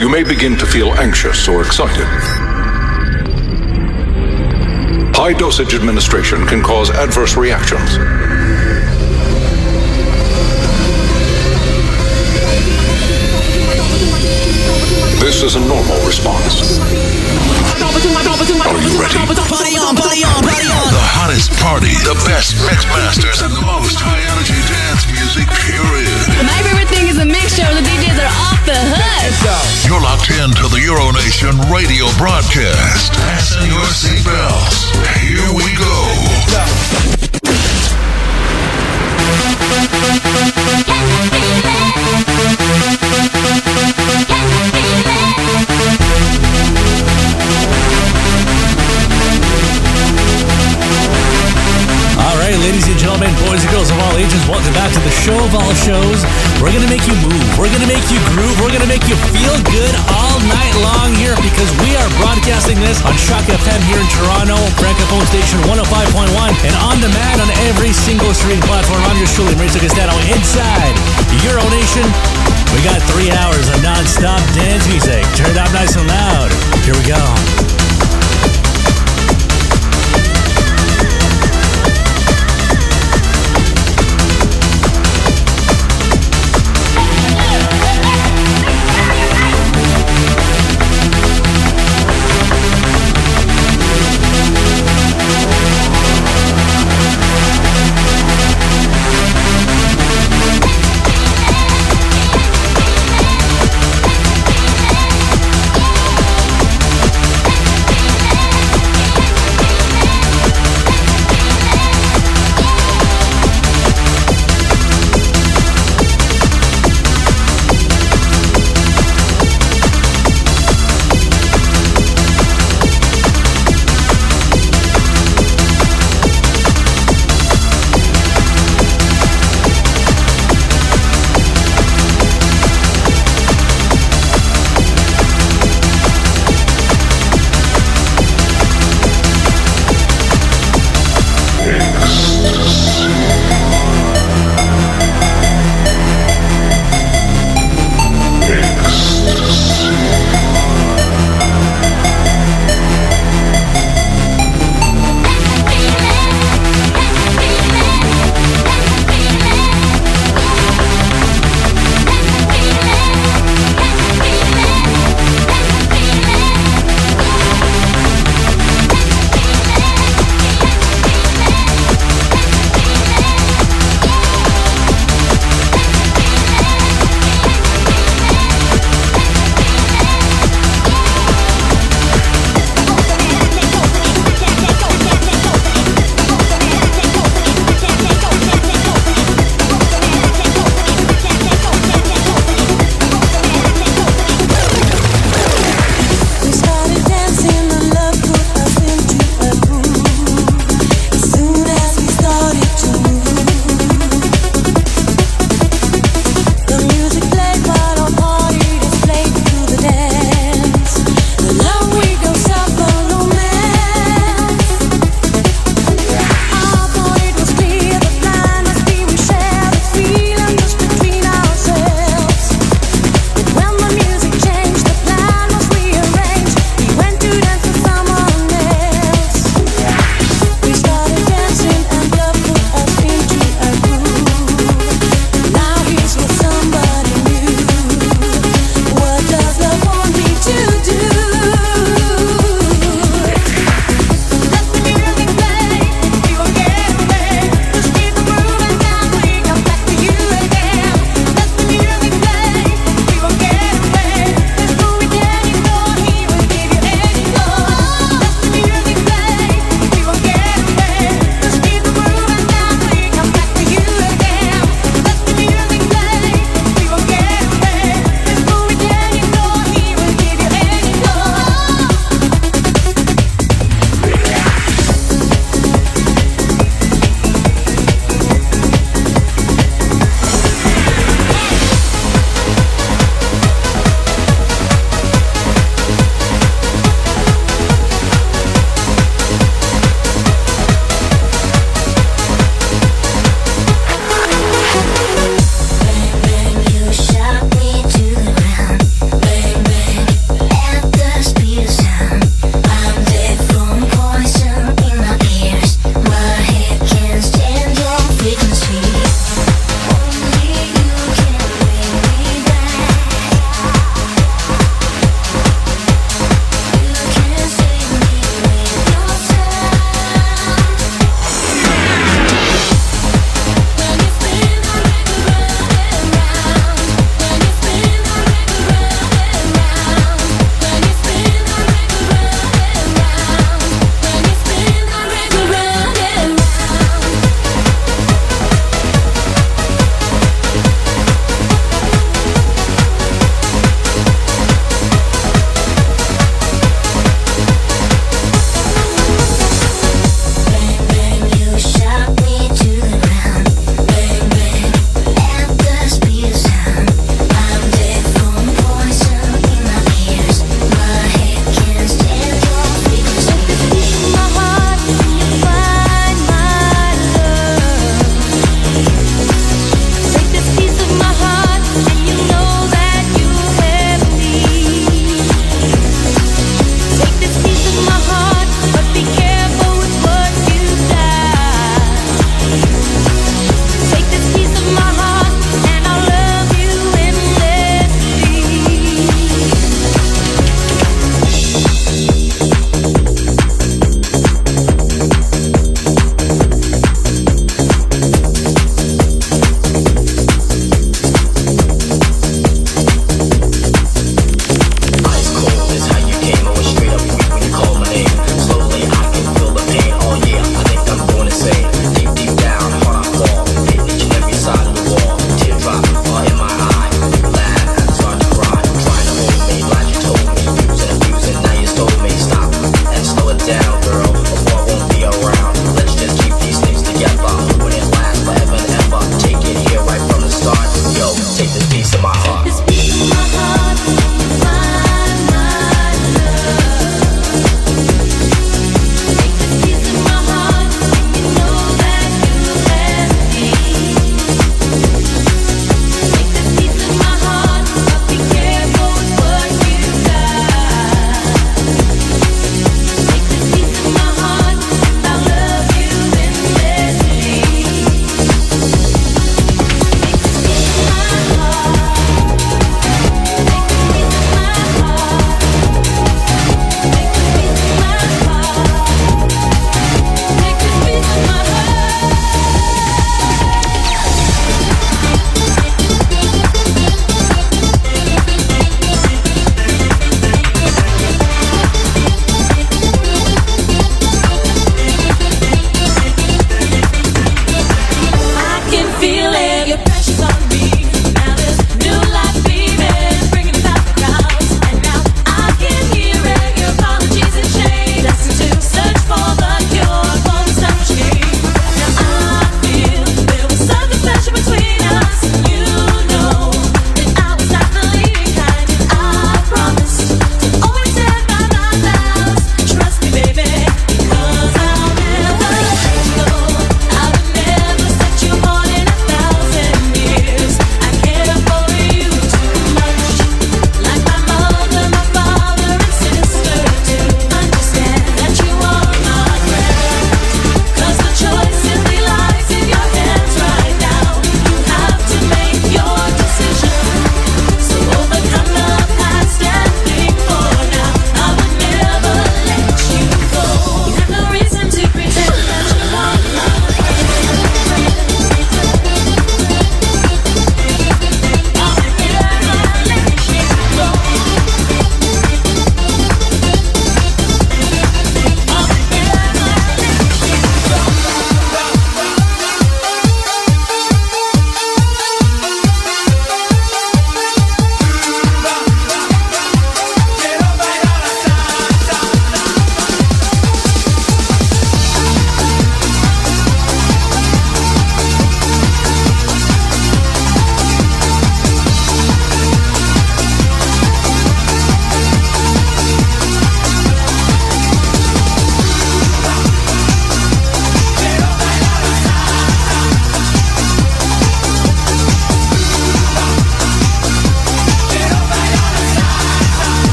you may begin to feel anxious or excited. High dosage administration can cause adverse reactions. This is a normal response. Are you ready? Party on, party on, party on. The hottest party, the best mix masters, and the most high energy dance music, period. My favorite thing is a mixture of the DJs that are off the hook. You're locked in to the Euronation radio broadcast. Fasten your seatbelts. Here we go. Alright, ladies and gentlemen, boys and girls of all ages, welcome back to the show of all shows. We're gonna make you move, we're gonna make you groove, we're gonna make you feel good all night long here because we are broadcasting this on Shock FM here in Toronto, Francophone Station 105.1, and on demand on every single streaming platform. I'm yours truly, Mauricio Castano, inside Euronation. We got 3 hours of non-stop dance music. Turn it up nice and loud. Here we go.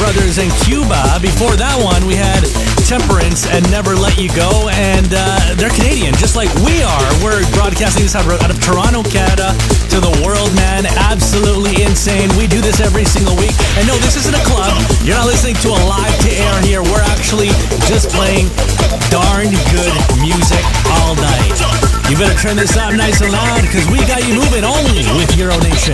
Brothers and Cuba. Before that one, we had Temperance and Never Let You Go, and they're Canadian, just like we are. We're broadcasting this out of Toronto, Canada, to the world, man. Absolutely insane. We do this every single week. And no, this isn't a club. You're not listening to a live to air here. We're actually just playing darn good music all night. You better turn this up nice and loud, because we got you moving only with Euro Nation.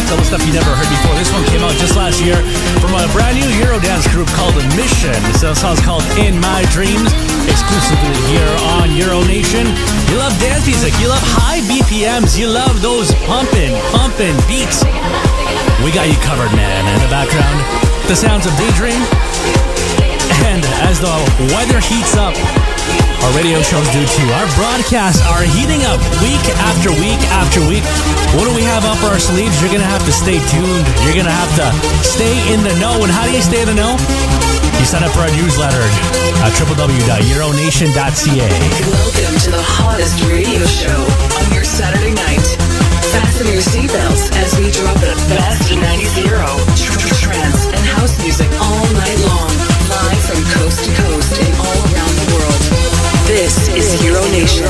couple stuff you never heard before. This one came out just last year from a brand new Eurodance group called Mission. This song's called In My Dreams, exclusively here on Euro Nation. You love dance music, you love high BPMs, you love those pumping beats. We got you covered, man. In the background, the sounds of Daydream. And as the weather heats up, our radio shows do too. Our broadcasts are heating up week after week after week. What do we have up our sleeves? You're going to have to stay tuned. You're going to have to stay in the know. And how do you stay in the know? You sign up for our newsletter at www.euronation.ca. Welcome to the hottest radio show on your Saturday night. Fasten your seatbelts as we drop the best 90s Euro, trance, and house music all night long. Live from coast to coast and all around the world. This is Euro Nation.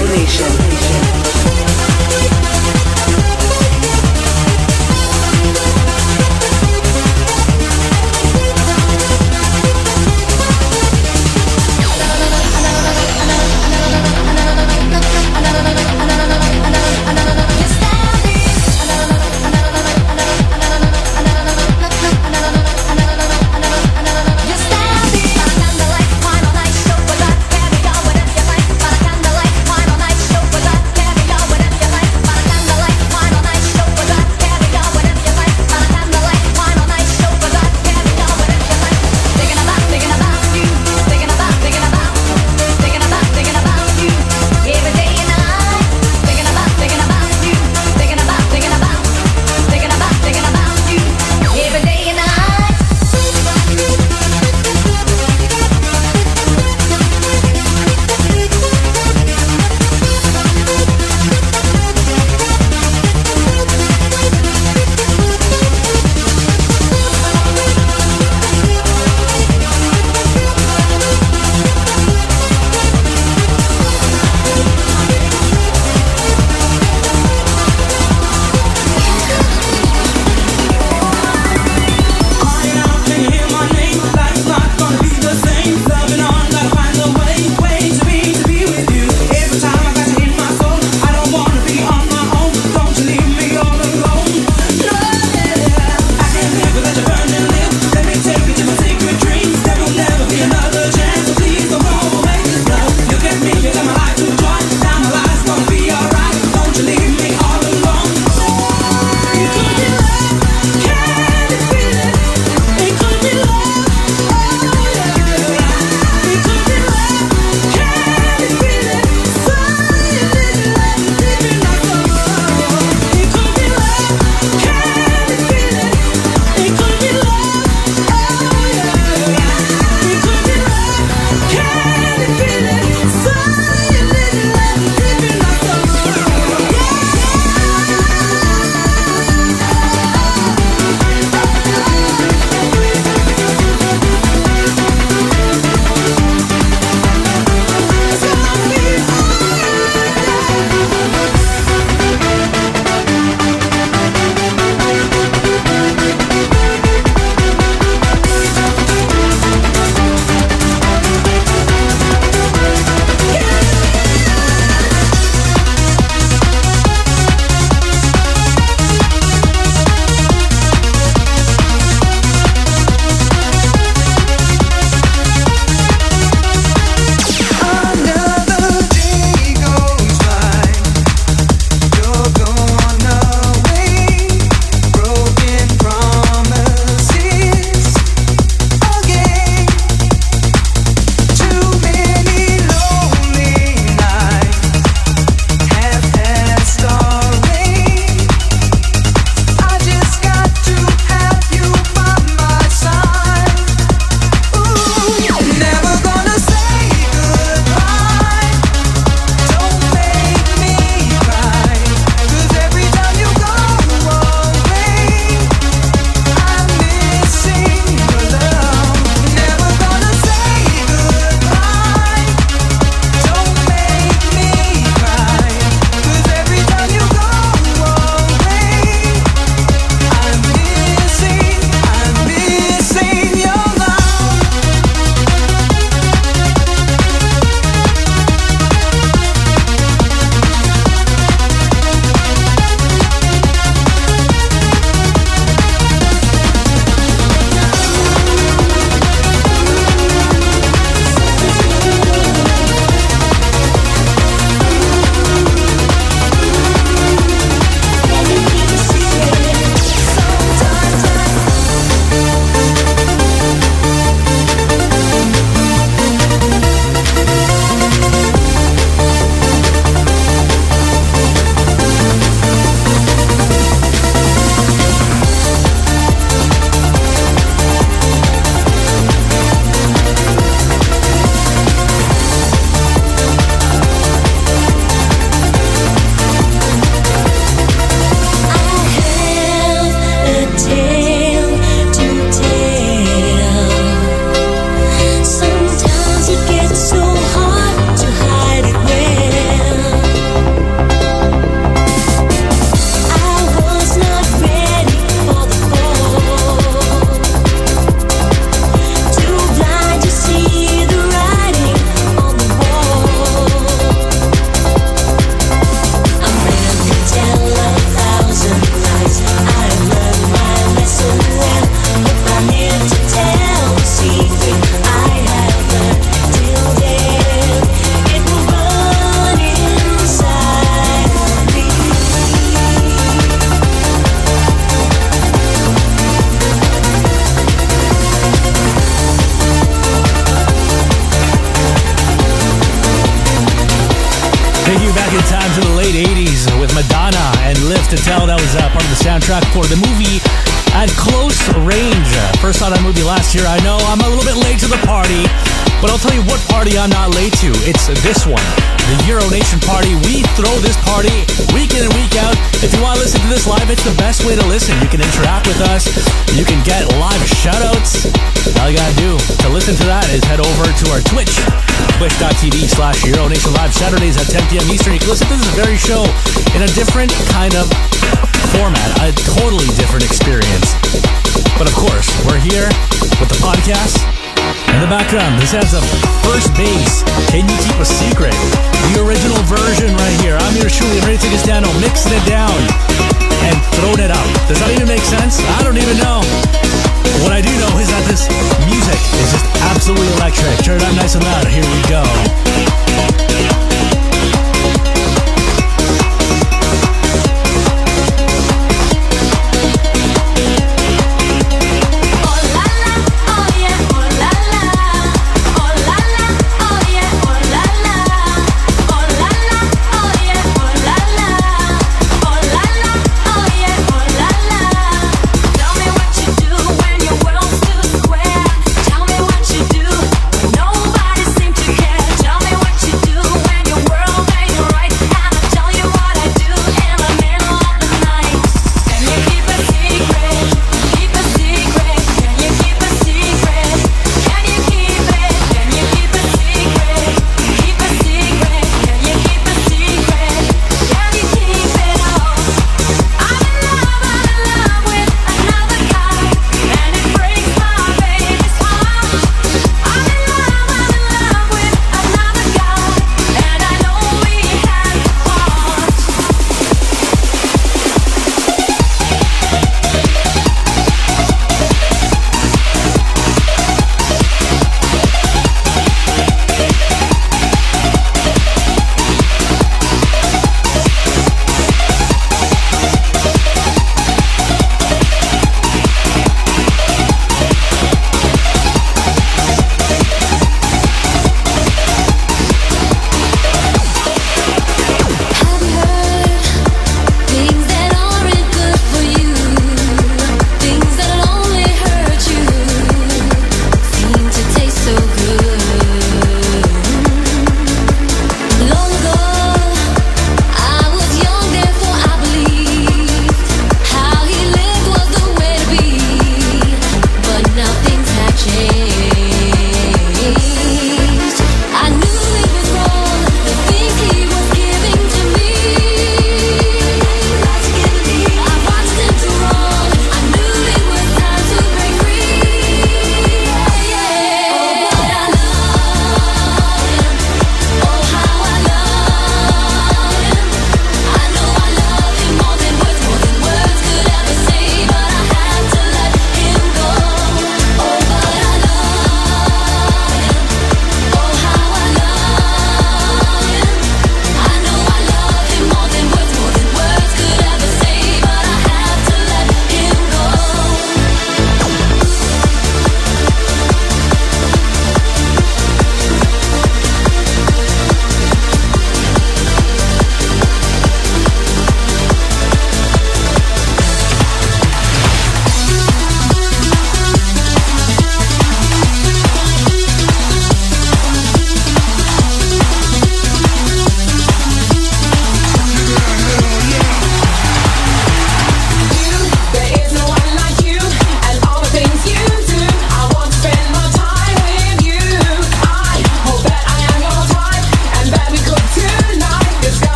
Take you back in time to the late 80s with Madonna and Live to Tell. That was part of the soundtrack for the movie At Close Range. First saw that movie last year. I know I'm a little bit late to the party, but I'll tell you what party I'm not late to. It's this one, the Euro Nation party. We throw this party week in and week out. If you want to listen to this live, it's the best way to listen. You can interact with us. You can get live shoutouts. All you gotta do to listen to that is head over to our Twitch, twitch.tv/Euro Nation Live, Saturdays at 10 p.m. Eastern. You can listen to this very show in a different kind of format, a totally different experience. But of course, we're here with the podcast. In the background, this has a First Base, Can You Keep a Secret? The original version right here. I'm here truly, I'm ready to take us down, mixing it down and throwing it out. Does that even make sense? I don't even know. What I do know is that this music is just absolutely electric. Turn it up nice and loud. Here we go.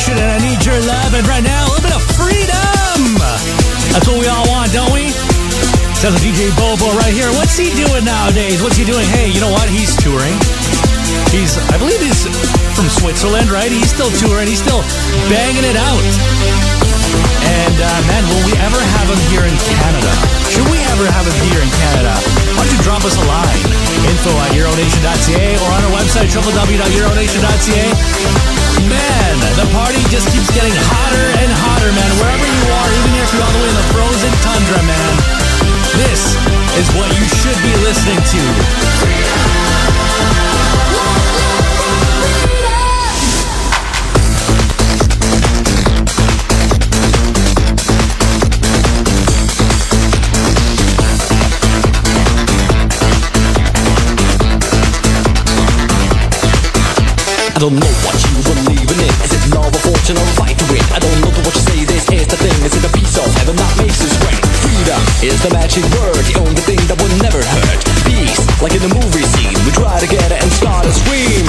Nation, and I need your love. And right now, a little bit of freedom. That's what we all want, don't we? Sounds like DJ Bobo right here. What's he doing nowadays? What's he doing? Hey, you know what? He's touring. I believe he's from Switzerland, right? He's still touring. He's still banging it out. And man, will we ever have him here in Canada? Should we ever have him here in Canada? Why don't you drop us a line? info@euronation.ca or on our website, www.euronation.ca. Man, the party just keeps getting hotter and hotter, man. Wherever you are, even if you're all the way in the frozen tundra, man, this is what you should be listening to. I don't know what you believe in it. Is it love or fortune or fight to win? I don't know what you say, this is the thing. Is it a piece of heaven that makes us great? Freedom is the magic word, the only thing that will never hurt. Peace, like in the movie scene, we try to get it and start a scream.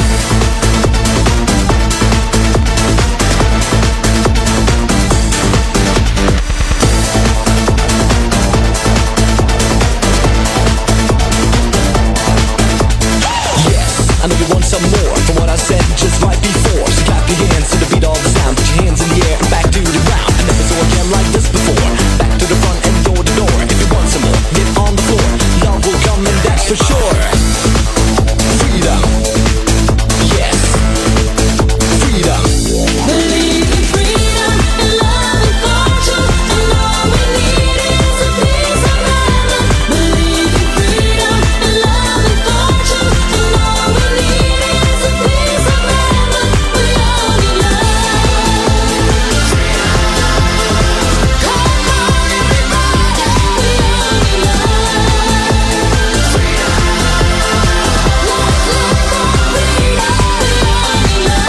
I know you want some more from what I said just right before. So clap your hands to the beat of the sound. Put your hands in the air and back to the ground. I never saw a jam like this before. Back to the front and door to door. If you want some more, get on the floor. Love will come and that's for sure. Freedom. Yes. Freedom. Believe in freedom and love and fortune, and all we need is a piece of heaven. Believe in freedom and love and fortune, and all we need is a piece of heaven. We all need love. Come on, everybody, we all need love. Let's live for freedom. We all need love.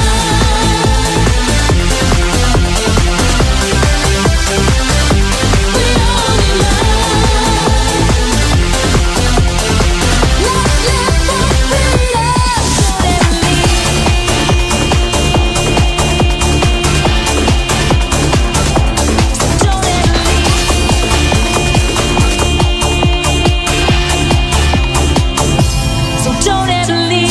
Don't ever leave.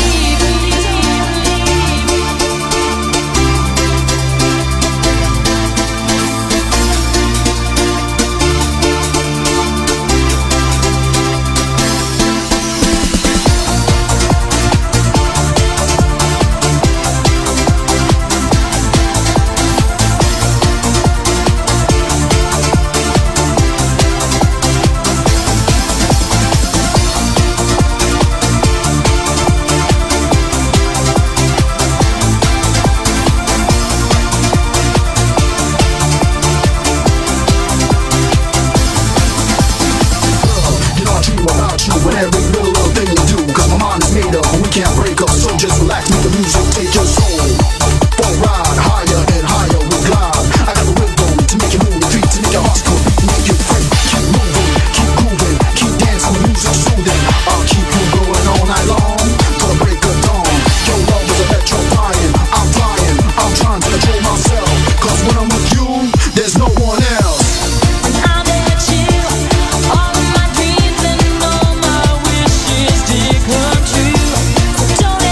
You know I dream about you when every little thing you do. Cause my mind is made up and we can't break up. So just relax, make the music take your soul. For a ride, higher and higher we glide. I got the rhythm to make you move your feet, to make your heart go beat, to make you free. Keep moving, keep grooving, keep dancing, the music soothing. I'll keep you going all night long, till the break of dawn. Your love is electrifying, I'm flying, I'm trying to control myself. Cause when I'm with you, there's no one else. I bet you all of my dreams and all my wishes did come true. Don't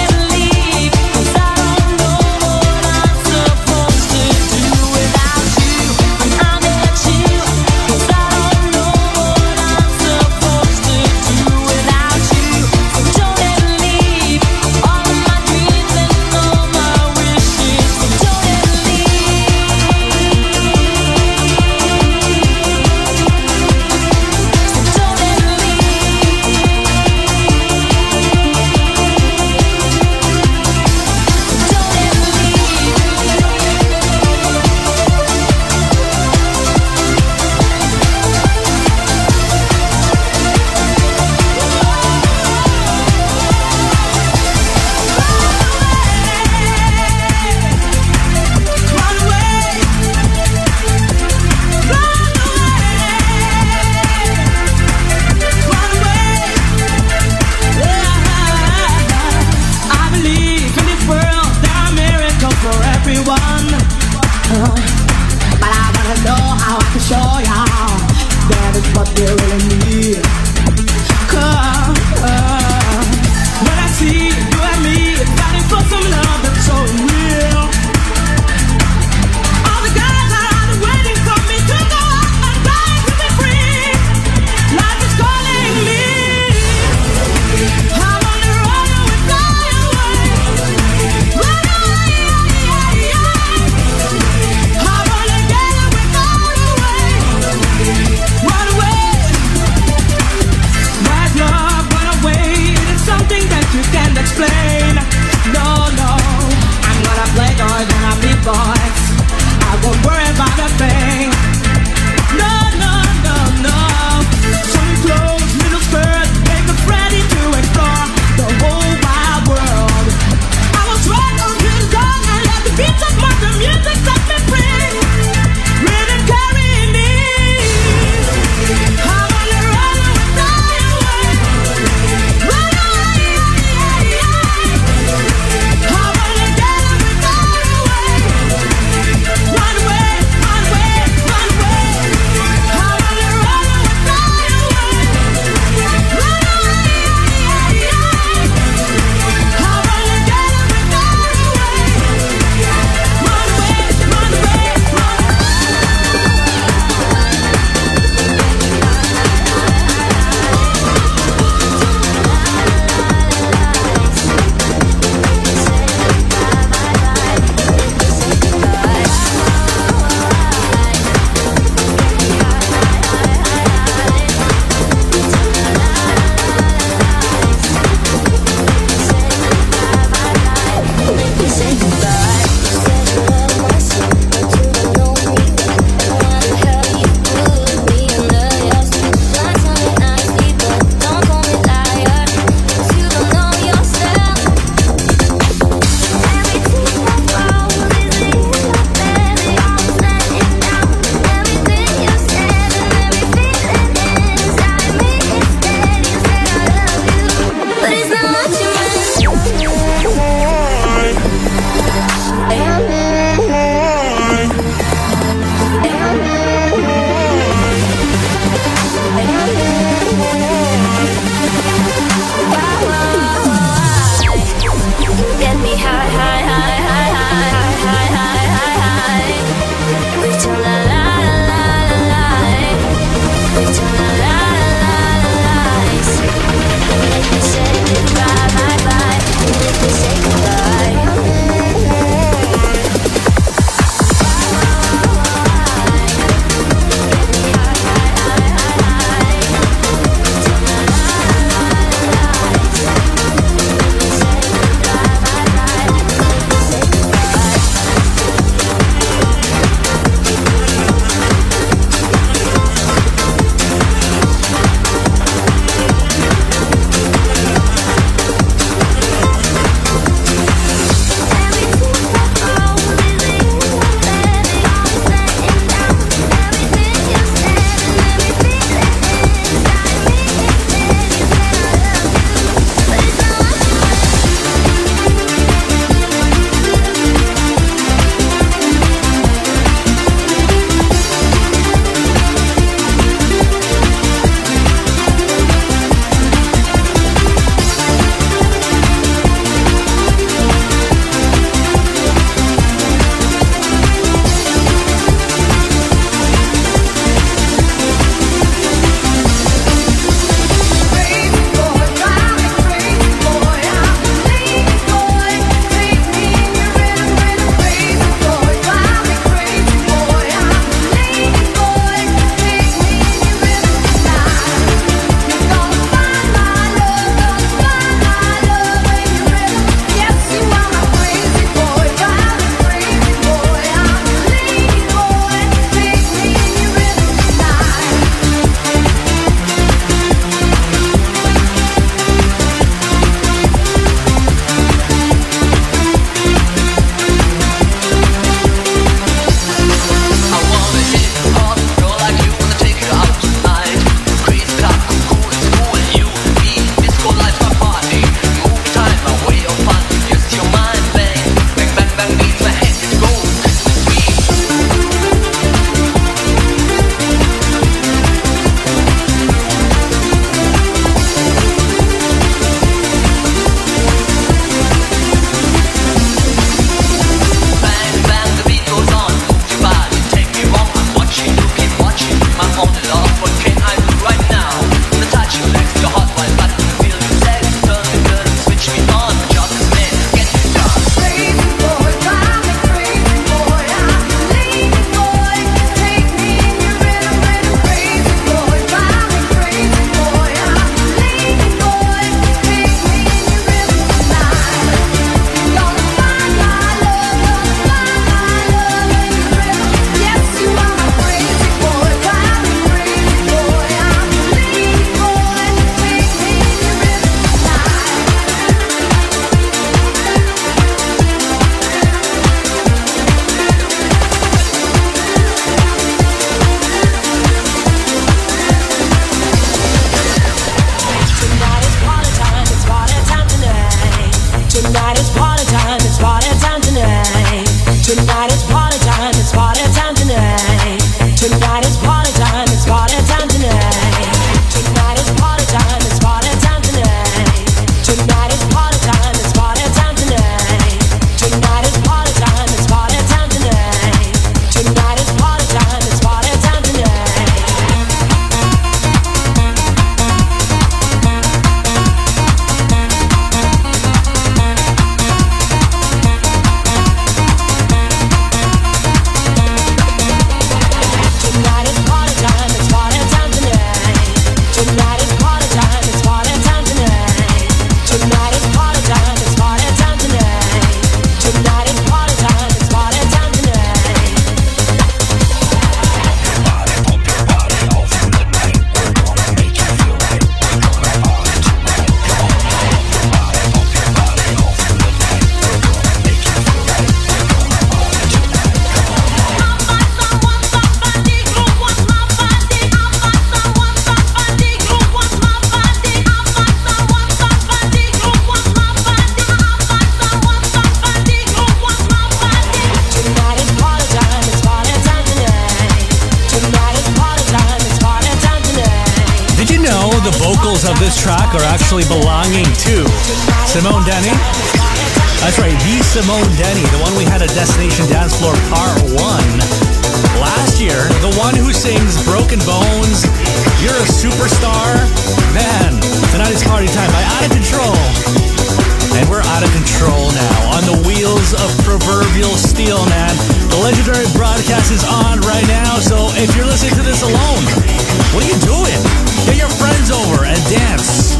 the vocals of this track are actually belonging to Simone Denny. That's right, the Simone Denny, the one we had at Destination Dance Floor Part 1 last year. The one who sings Broken Bones, You're a Superstar. Man, tonight is party time by Out of Control. And we're out of control now on the wheels of proverbial steel, man. The legendary broadcast is on right now, so if you're listening to this alone, what are you doing? Get your friends over and dance.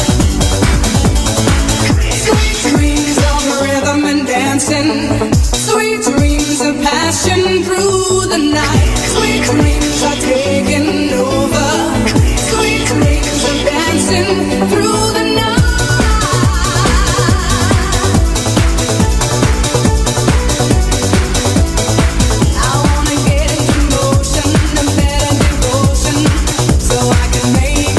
Sweet dreams of rhythm and dancing. Sweet dreams of passion through the night. Sweet dreams are taking over. Sweet dreams of dancing through the night. I wanna get into motion, a better devotion, so I can make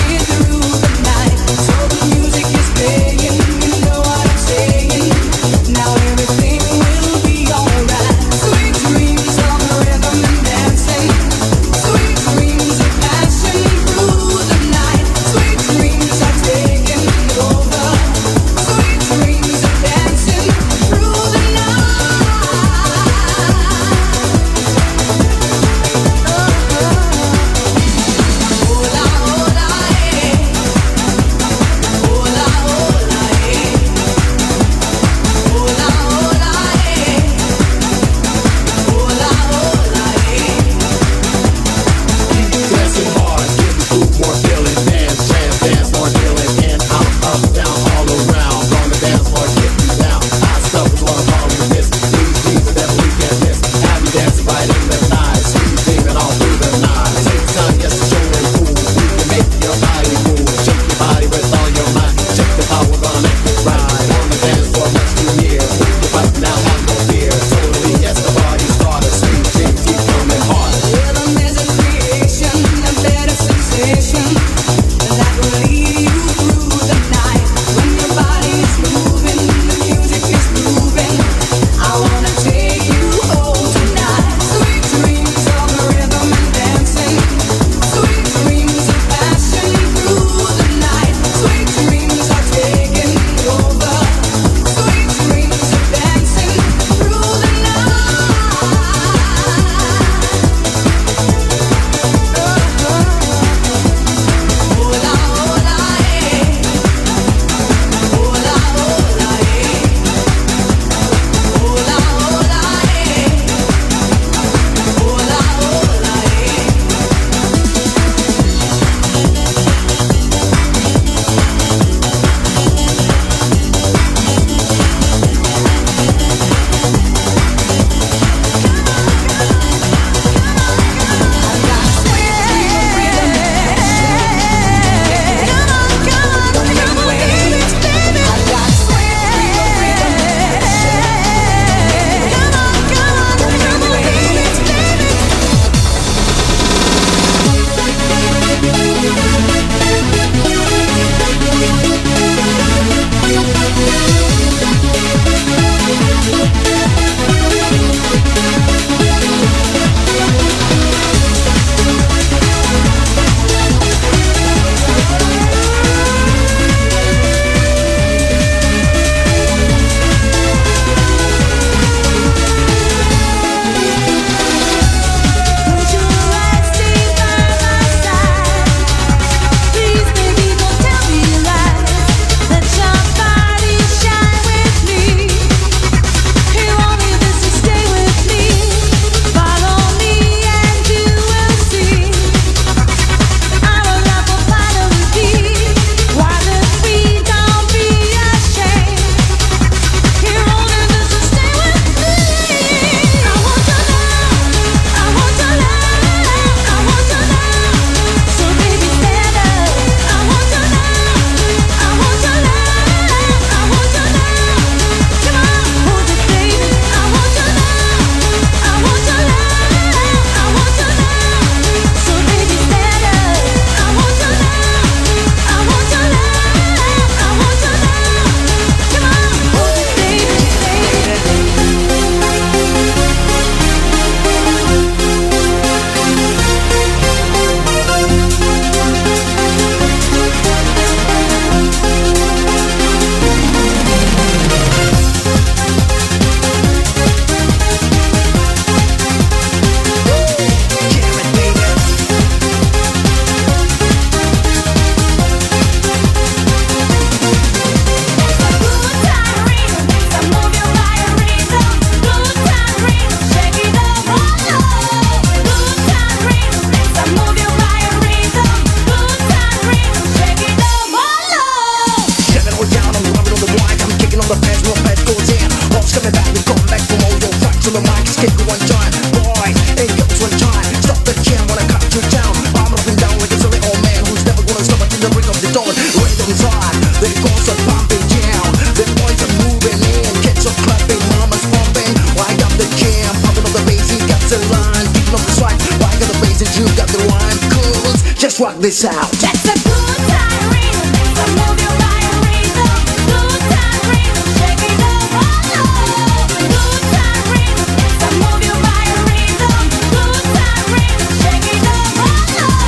this out. That's a good time rhythm. So move your body rhythm. Good time rhythm. Shake it up, oh. Good time rhythm. So move your body rhythm. Good time rhythm. Shake it up, oh.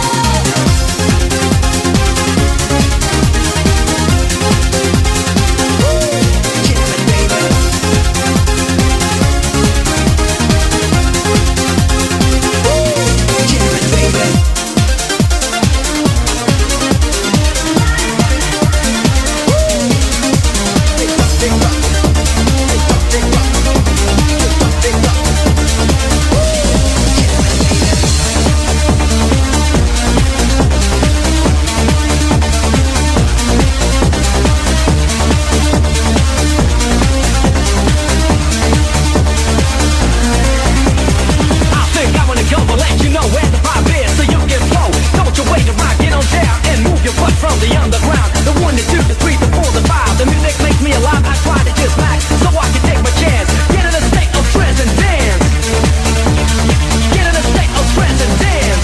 From the underground, the 1, the 2, the 3, the 4, the 5. The music makes me alive. I try to just max so I can take my chance. Get in a state of trance and dance. Get in a state of trance and dance.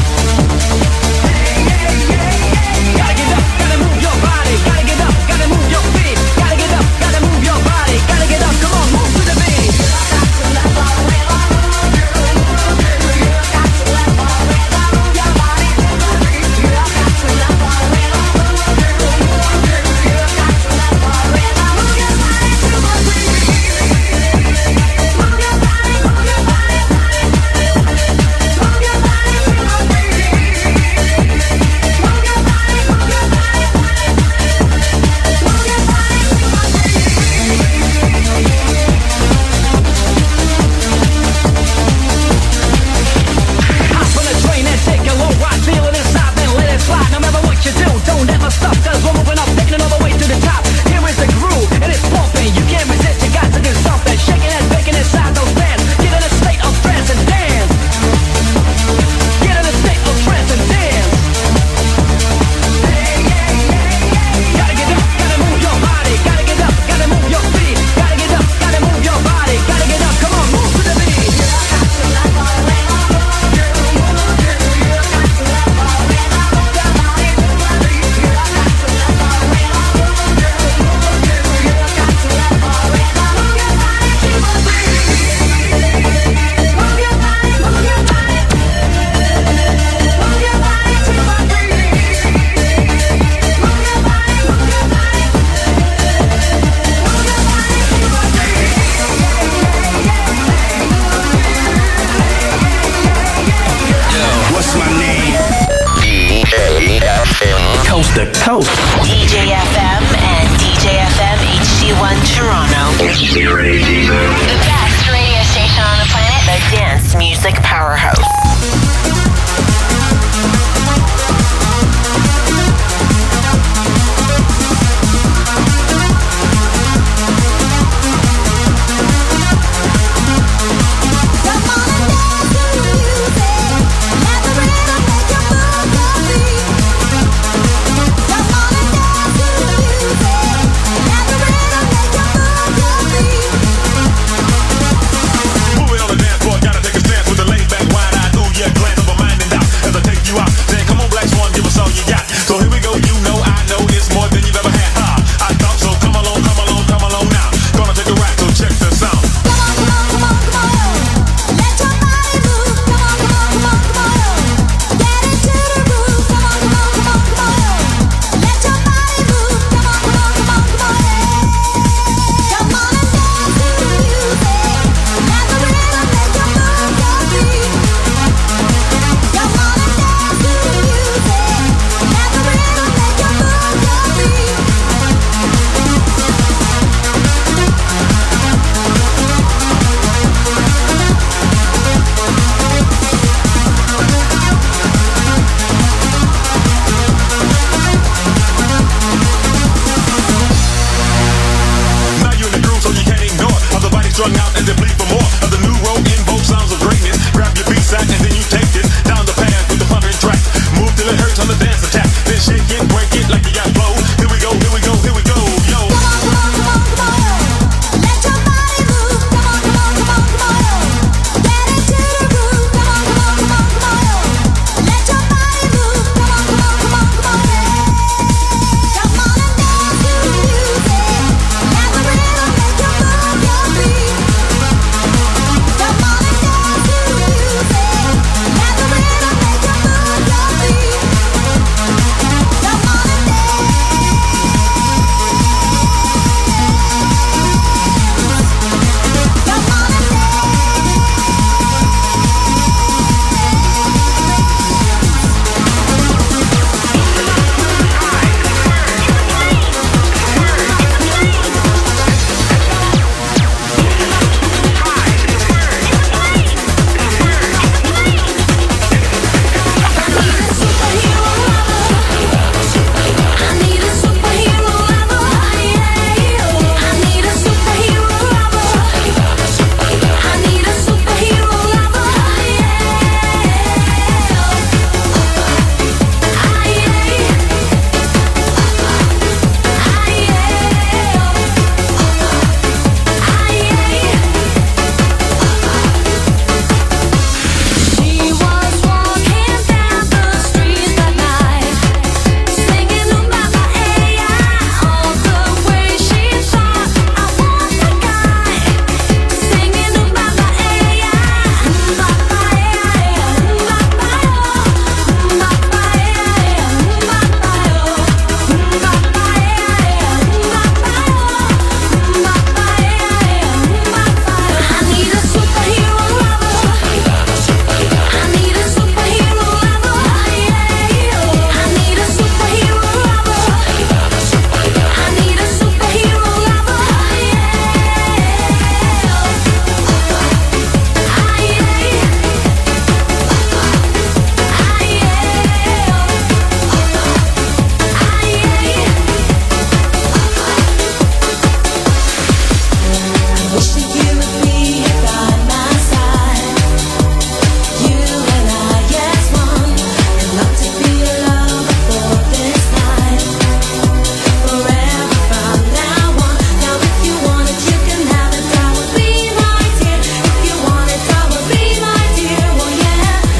Gotta get up, gotta move your body. Gotta get up, gotta move your feet. Gotta get up, gotta move your body. Gotta get up, come on, move to the beat. Don't ever stop, cause we're moving up, taking it all the way to the top. Here is the groove, and it's pumping. You can't resist, you got to do something. Shaking and baking inside those bands. Get in a state of trance and dance. Get in a state of trance and dance. Gotta get up, gotta move your body. Gotta get up, gotta move your feet. Gotta get up, gotta move your body. Gotta get up, come on, move to the beat. What's my name? Coast to coast. DJ FM and DJ FM HD1 Toronto. The best radio station on the planet. The Dance Music Powerhouse.